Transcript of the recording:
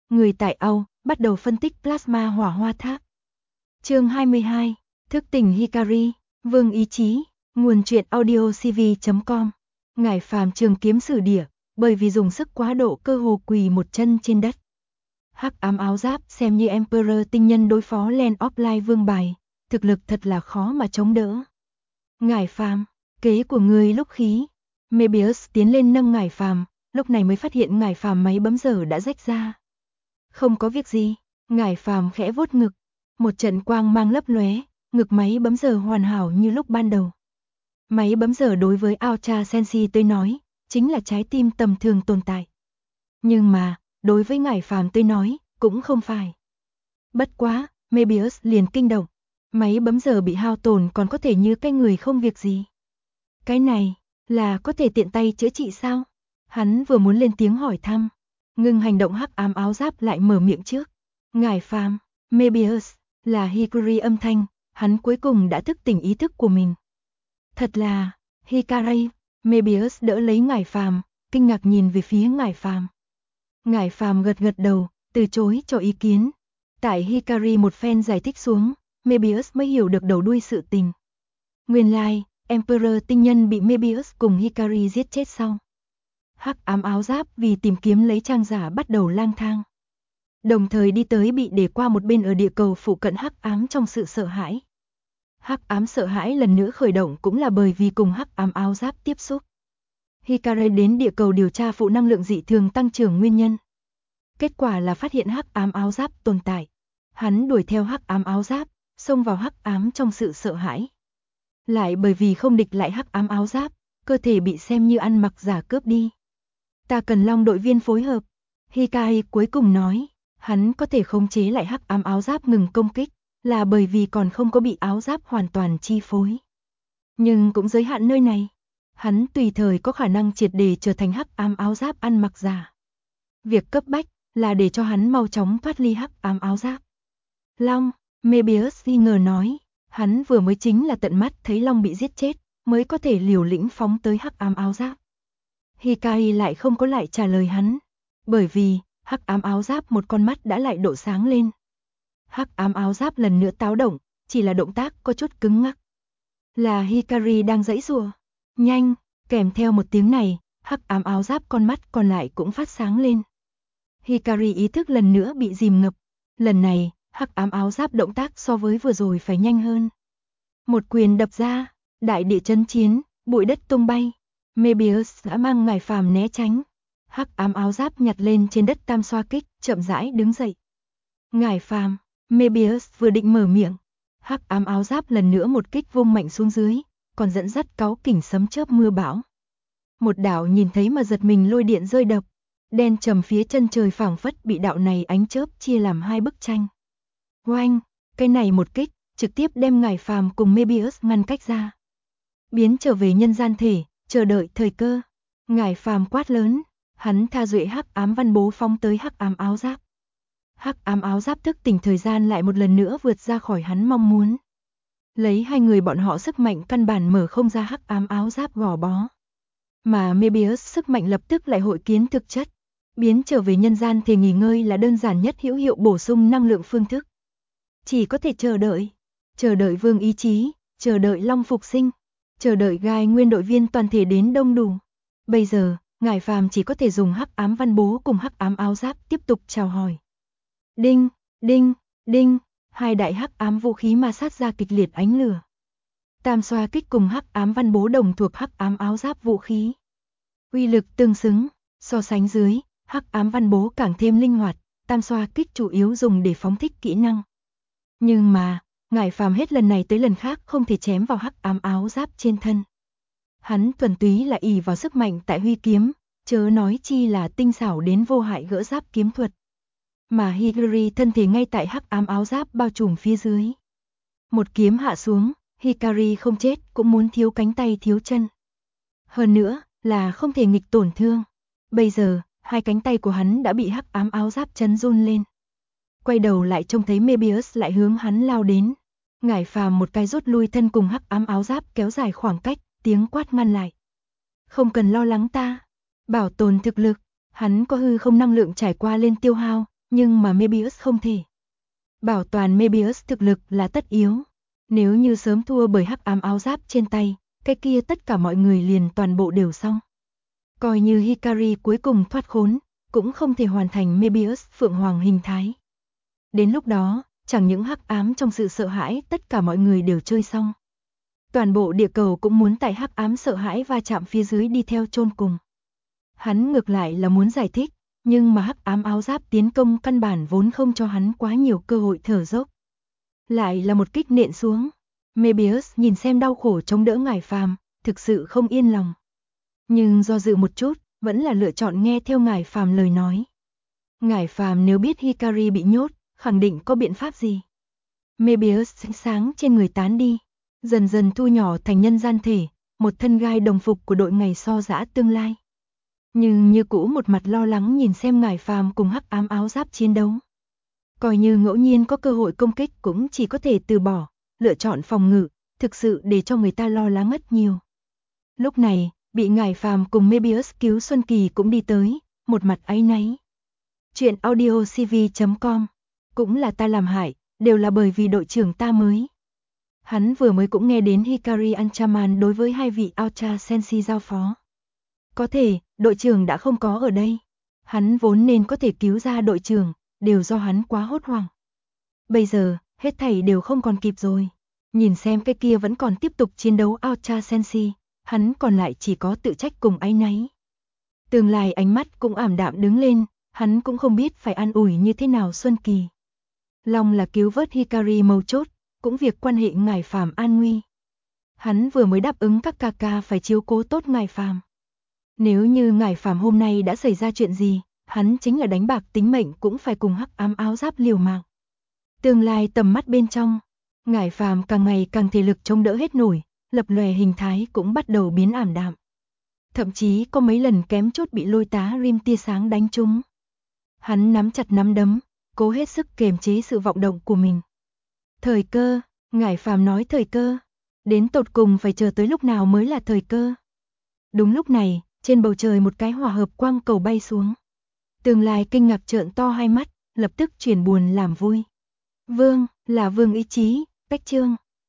Người tại Âu bắt đầu phân tích plasma hỏa hoa tháp. Chương 22, thức tỉnh Hikari, vương ý chí, nguồn truyện audio cv.com. Ngải Phàm trường kiếm sử địa, bởi vì dùng sức quá độ cơ hồ quỳ một chân trên đất. Hắc ám áo giáp xem như Emperor tinh nhân đối phó Land of Light vương bài, thực lực thật là khó mà chống đỡ. Ngải Phàm, kế của ngươi lúc khí. Mebius tiến lên nâng Ngải Phàm, lúc này mới phát hiện Ngải Phàm máy bấm giờ đã rách ra. Không có việc gì, Ngải Phàm khẽ vuốt ngực, một trận quang mang lấp lóe, ngực máy bấm giờ hoàn hảo như lúc ban đầu. Máy bấm giờ đối với Ultra Sensi tôi nói, chính là trái tim tầm thường tồn tại. Nhưng mà, đối với Ngải Phàm tôi nói, cũng không phải. Bất quá, Mebius liền kinh động, máy bấm giờ bị hao tổn còn có thể như cái người không việc gì. Cái này, là có thể tiện tay chữa trị sao? Hắn vừa muốn lên tiếng hỏi thăm, ngừng hành động hắc ám áo giáp lại mở miệng trước. Ngải Phàm, Mebius, là Hikari âm thanh, hắn cuối cùng đã thức tỉnh ý thức của mình. Thật là, Hikari, Mebius đỡ lấy Ngải Phàm, kinh ngạc nhìn về phía Ngải Phàm. Ngải Phàm gật gật đầu, từ chối cho ý kiến. Tại Hikari một phen giải thích xuống, Mebius mới hiểu được đầu đuôi sự tình. Nguyên lai, Emperor tinh nhân bị Mebius cùng Hikari giết chết sau. Hắc ám áo giáp vì tìm kiếm lấy trang giả bắt đầu lang thang. Đồng thời đi tới bị để qua một bên ở địa cầu phụ cận hắc ám trong sự sợ hãi. Hắc ám sợ hãi lần nữa khởi động cũng là bởi vì cùng hắc ám áo giáp tiếp xúc. Hikari đến địa cầu điều tra phụ năng lượng dị thường tăng trưởng nguyên nhân. Kết quả là phát hiện hắc ám áo giáp tồn tại. Hắn đuổi theo hắc ám áo giáp, xông vào hắc ám trong sự sợ hãi. Lại bởi vì không địch lại hắc ám áo giáp, cơ thể bị xem như ăn mặc giả cướp đi. Ta cần Long đội viên phối hợp. Hikari cuối cùng nói, hắn có thể khống chế lại hắc ám áo giáp ngừng công kích, là bởi vì còn không có bị áo giáp hoàn toàn chi phối. Nhưng cũng giới hạn nơi này, hắn tùy thời có khả năng triệt để trở thành hắc ám áo giáp ăn mặc giả. Việc cấp bách là để cho hắn mau chóng thoát ly hắc ám áo giáp. Long, Mebius nghi ngờ nói, hắn vừa mới chính là tận mắt thấy Long bị giết chết, mới có thể liều lĩnh phóng tới hắc ám áo giáp. Hikari lại không có lại trả lời hắn, bởi vì hắc ám áo giáp một con mắt đã lại độ sáng lên. Hắc ám áo giáp lần nữa táo động, chỉ là động tác có chút cứng ngắc. Là Hikari đang giãy giụa. Nhanh, kèm theo một tiếng này, hắc ám áo giáp con mắt còn lại cũng phát sáng lên. Hikari ý thức lần nữa bị dìm ngập. Lần này, hắc ám áo giáp động tác so với vừa rồi phải nhanh hơn. Một quyền đập ra, đại địa chấn chiến, bụi đất tung bay. Mebius đã mang Ngải Phàm né tránh. Hắc ám áo giáp nhặt lên trên đất tam xoa kích, chậm rãi đứng dậy. Ngải Phàm, Mebius vừa định mở miệng, hắc ám áo giáp lần nữa một kích vung mạnh xuống dưới, còn dẫn dắt cáu kỉnh sấm chớp mưa bão. Một đạo nhìn thấy mà giật mình lôi điện rơi đập, đen trầm phía chân trời phảng phất bị đạo này ánh chớp chia làm hai bức tranh. Oanh, cái này một kích, trực tiếp đem Ngải Phàm cùng Mebius ngăn cách ra. Biến trở về nhân gian thể, chờ đợi thời cơ. Ngải Phàm quát lớn, hắn tha duệ hắc ám văn bố phóng tới hắc ám áo giáp. Hắc ám áo giáp thức tỉnh thời gian lại một lần nữa vượt ra khỏi hắn mong muốn. Lấy hai người bọn họ sức mạnh căn bản mở không ra hắc ám áo giáp gò bó. Mà Mebius sức mạnh lập tức lại hội kiến thực chất. Biến trở về nhân gian thì nghỉ ngơi là đơn giản nhất hữu hiệu bổ sung năng lượng phương thức. Chỉ có thể chờ đợi vương ý chí, chờ đợi Long phục sinh, chờ đợi gai nguyên đội viên toàn thể đến đông đủ. Bây giờ, Ngải Phàm chỉ có thể dùng hắc ám văn bố cùng hắc ám áo giáp tiếp tục chào hỏi. Đinh, đinh, đinh, hai đại hắc ám vũ khí ma sát ra kịch liệt ánh lửa. Tam xoa kích cùng hắc ám văn bố đồng thuộc hắc ám áo giáp vũ khí. Uy lực tương xứng, so sánh dưới, hắc ám văn bố càng thêm linh hoạt, tam xoa kích chủ yếu dùng để phóng thích kỹ năng. Nhưng mà, Ngải Phàm hết lần này tới lần khác không thể chém vào hắc ám áo giáp trên thân. Hắn thuần túy là ỷ vào sức mạnh tại huy kiếm, chớ nói chi là tinh xảo đến vô hại gỡ giáp kiếm thuật. Mà Hikari thân thể ngay tại hắc ám áo giáp bao trùm phía dưới. Một kiếm hạ xuống, Hikari không chết cũng muốn thiếu cánh tay thiếu chân. Hơn nữa, là không thể nghịch tổn thương. Bây giờ, hai cánh tay của hắn đã bị hắc ám áo giáp chấn run lên. Quay đầu lại trông thấy Mebius lại hướng hắn lao đến. Ngải Phàm một cái rút lui thân cùng hắc ám áo giáp kéo dài khoảng cách, tiếng quát ngăn lại. Không cần lo lắng ta, bảo tồn thực lực, hắn có hư không năng lượng trải qua lên tiêu hao, nhưng mà Mebius không thể. Bảo toàn Mebius thực lực là tất yếu. Nếu như sớm thua bởi hắc ám áo giáp trên tay, cái kia tất cả mọi người liền toàn bộ đều xong. Coi như Hikari cuối cùng thoát khốn, cũng không thể hoàn thành Mebius Phượng Hoàng hình thái. Đến lúc đó, chẳng những hắc ám trong sự sợ hãi tất cả mọi người đều chơi xong. Toàn bộ địa cầu cũng muốn tại hắc ám sợ hãi va chạm phía dưới đi theo chôn cùng. Hắn ngược lại là muốn giải thích, nhưng mà hắc ám áo giáp tiến công căn bản vốn không cho hắn quá nhiều cơ hội thở dốc. Lại là một kích nện xuống. Mebius nhìn xem đau khổ chống đỡ Ngải Phàm, thực sự không yên lòng. Nhưng do dự một chút, vẫn là lựa chọn nghe theo Ngải Phàm lời nói. Ngải Phàm nếu biết Hikari bị nhốt, khẳng định có biện pháp gì. Mebius ánh sáng trên người tán đi, dần dần thu nhỏ thành nhân gian thể, một thân gai đồng phục của đội ngày so giã tương lai. Nhưng như cũ một mặt lo lắng nhìn xem Ngải Phàm cùng hắc ám áo giáp chiến đấu. Coi như ngẫu nhiên có cơ hội công kích cũng chỉ có thể từ bỏ, lựa chọn phòng ngự, thực sự để cho người ta lo lắng rất nhiều. Lúc này, bị Ngải Phàm cùng Mebius cứu Xuân Kỳ cũng đi tới, một mặt áy náy. Chuyện audiocv.com, cũng là ta làm hại, đều là bởi vì đội trưởng ta mới. Hắn vừa mới cũng nghe đến Hikari Anchaman đối với hai vị Ultra Senshi giao phó. Có thể, đội trưởng đã không có ở đây. Hắn vốn nên có thể cứu ra đội trưởng, đều do hắn quá hốt hoảng. Bây giờ, hết thảy đều không còn kịp rồi. Nhìn xem cái kia vẫn còn tiếp tục chiến đấu Ultra Senshi, hắn còn lại chỉ có tự trách cùng áy náy. Tương lai ánh mắt cũng ảm đạm đứng lên, hắn cũng không biết phải an ủi như thế nào Xuân Kỳ. Long là cứu vớt Hikari mấu chốt, cũng việc quan hệ Ngải Phàm an nguy. Hắn vừa mới đáp ứng các ca ca phải chiếu cố tốt Ngải Phàm. Nếu như Ngải Phàm hôm nay đã xảy ra chuyện gì, hắn chính là đánh bạc tính mệnh cũng phải cùng hắc ám áo giáp liều mạng. Tương lai tầm mắt bên trong, Ngải Phàm càng ngày càng thể lực chống đỡ hết nổi, lập lòe hình thái cũng bắt đầu biến ảm đạm. Thậm chí có mấy lần kém chút bị lôi tá rim tia sáng đánh trúng. Hắn nắm chặt nắm đấm, cố hết sức kiềm chế sự vọng động của mình. Thời cơ, Ngải Phàm nói thời cơ, đến tột cùng phải chờ tới lúc nào mới là thời cơ. Đúng lúc này, trên bầu trời một cái hỏa hợp quang cầu bay xuống. Tương lai kinh ngạc trợn to hai mắt, lập tức chuyển buồn làm vui. Vương, là Vương Ý Chí, Bách Trương.